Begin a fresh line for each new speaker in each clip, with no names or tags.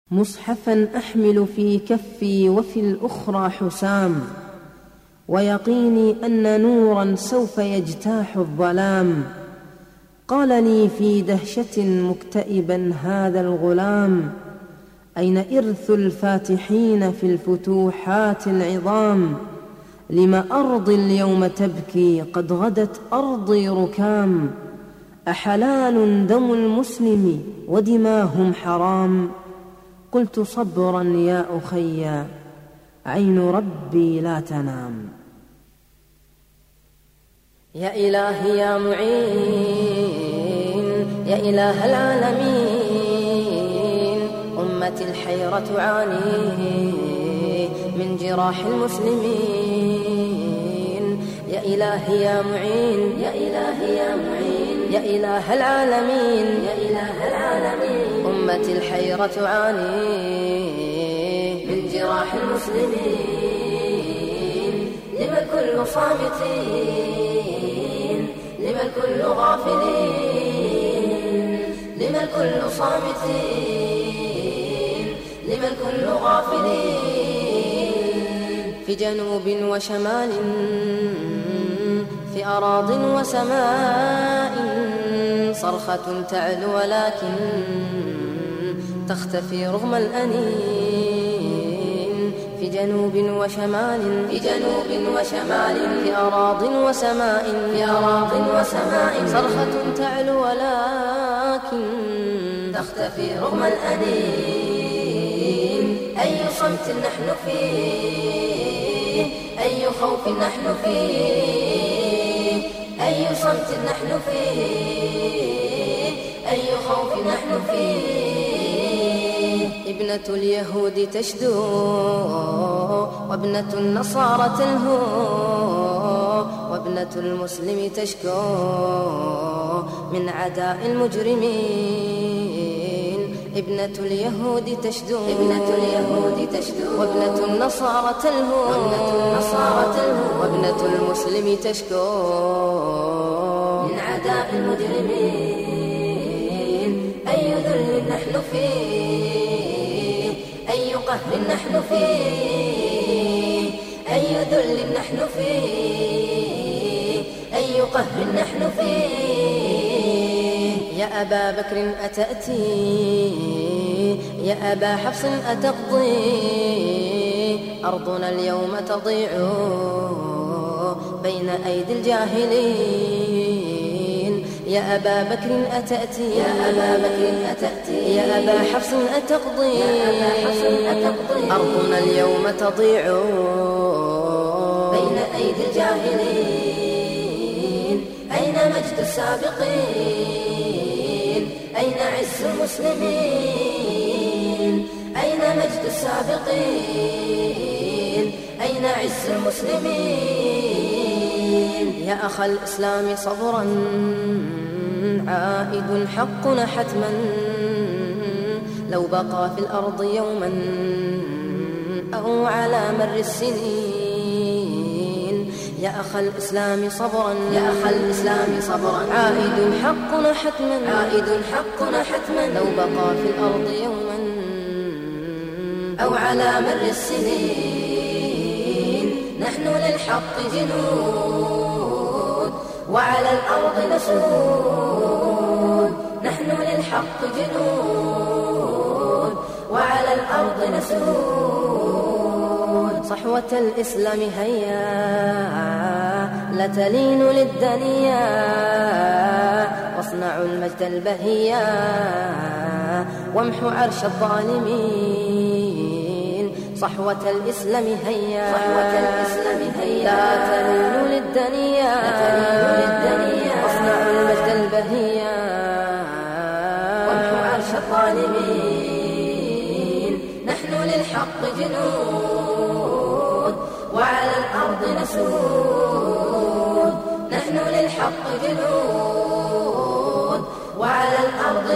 مصحفا أحمل في كفي وفي الأخرى حسام، ويقيني أن نورا سوف يجتاح الظلام. قال لي في دهشة مكتئبا هذا الغلام: أين إرث الفاتحين في الفتوحات العظام؟ لم أرضي اليوم تبكي قد غدت أرضي ركام؟ أحلال دم المسلم ودماهم حرام؟ قلت صبرا يا أخي عين ربي لا تنام.
يا إلهي يا معين يا إله العالمين، أمتي الحيرة تعاني من جراح المسلمين. يا إلهي يا معين يا إلهي يا معين يا إله العالمين يا إله العالمين، أمتي الحيرة تعاني من جراح المسلمين. لما الكل صامتين لما الكل غافلين، لما الكل صامتين لما الكل غافلين. في جنوب وشمال في أراض وسماء صرخة تعلو ولكن تختفي رغم الأنين. في جنوب وشمال في جنوب وشمال في أراض وسماء في أراض وسماء صرخة تعلو ولكن تختفي رغم الأنين. أي صمت نحن فيه أي خوف نحن فيه أي صمت نحن فيه أي خوف نحن فيه. ابنة اليهود تشدو وابنة النصارى تلهو، وابنة المسلم تشكو من عداء المجرمين. ابنة اليهود تشدو ابنة اليهود تشدو وابنة النصارى تلهو وابنة النصارى تلهو، وابنة المسلم تشكو من عداء المجرمين. أي ذل نحن فيه أي قهر نحن فيه أي ذل نحن فيه أي قهر نحن فيه. يا أبا بكر أتأتي يا أبا حفص أتقضي، أرضنا اليوم تضيع بين أيدي الجاهلين. يا أبا بكر أتأتي يا أبا بكر أتأتي يا أبا حفص أتقضي، يا أبا حفص أتقضي، أرضنا اليوم تضيع بين أيدي الجاهلين. أين مجد السابقين أين عز المسلمين؟ أين مجد السابقين أين عز المسلمين؟ يا أخ الإسلام صبرا عائد حقنا حتما، لو بقى في الأرض يوما أو على مر السنين. يا أخ الإسلام صبرا يا أخ الإسلام صبرا عائد حقنا حتما عائد حقنا حتما، لو بقى في الأرض يوما أو على مر السنين. نحن للحق جنود وعلى الأرض نسود، نحن للحق جنود وعلى الأرض نسود. صحوة الإسلام هيا لا تلين للدنيا، واصنعوا المجد البهيا وامحوا عرش الظالمين. صحوة الإسلام هيا صحوة الإسلام هيا لا تلين للدنيا واصنعوا المجد البهيا وامحوا عرش الظالمين. نحن للحق جنود وعلى الأرض نسود، نحن للحق جنود وعلى الأرض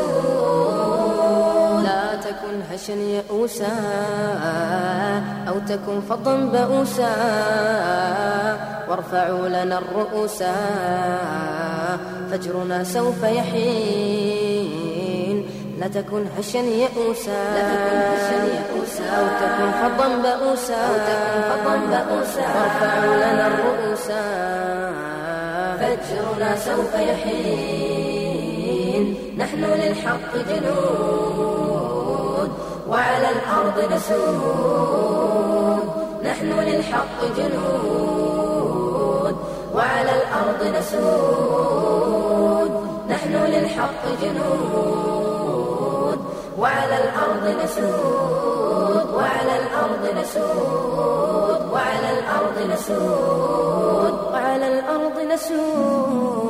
نسود. لا تكن هشا يئوسا أو تكن فظا بؤوسا، وارفعوا لنا الرؤوس فجرنا سوف يحين. لا تكن هشا يئوسا أو تكن فظا بؤوسا وارفعوا لنا الرؤوسا فجرنا سوف يحين نحن للحق جنود وعلى الأرض نسود نحن للحق جنود وعلى الأرض نسود نحن للحق جنود وعلى الأرض نسود وعلى الأرض نسود وعلى الأرض نسود وعلى الأرض نسود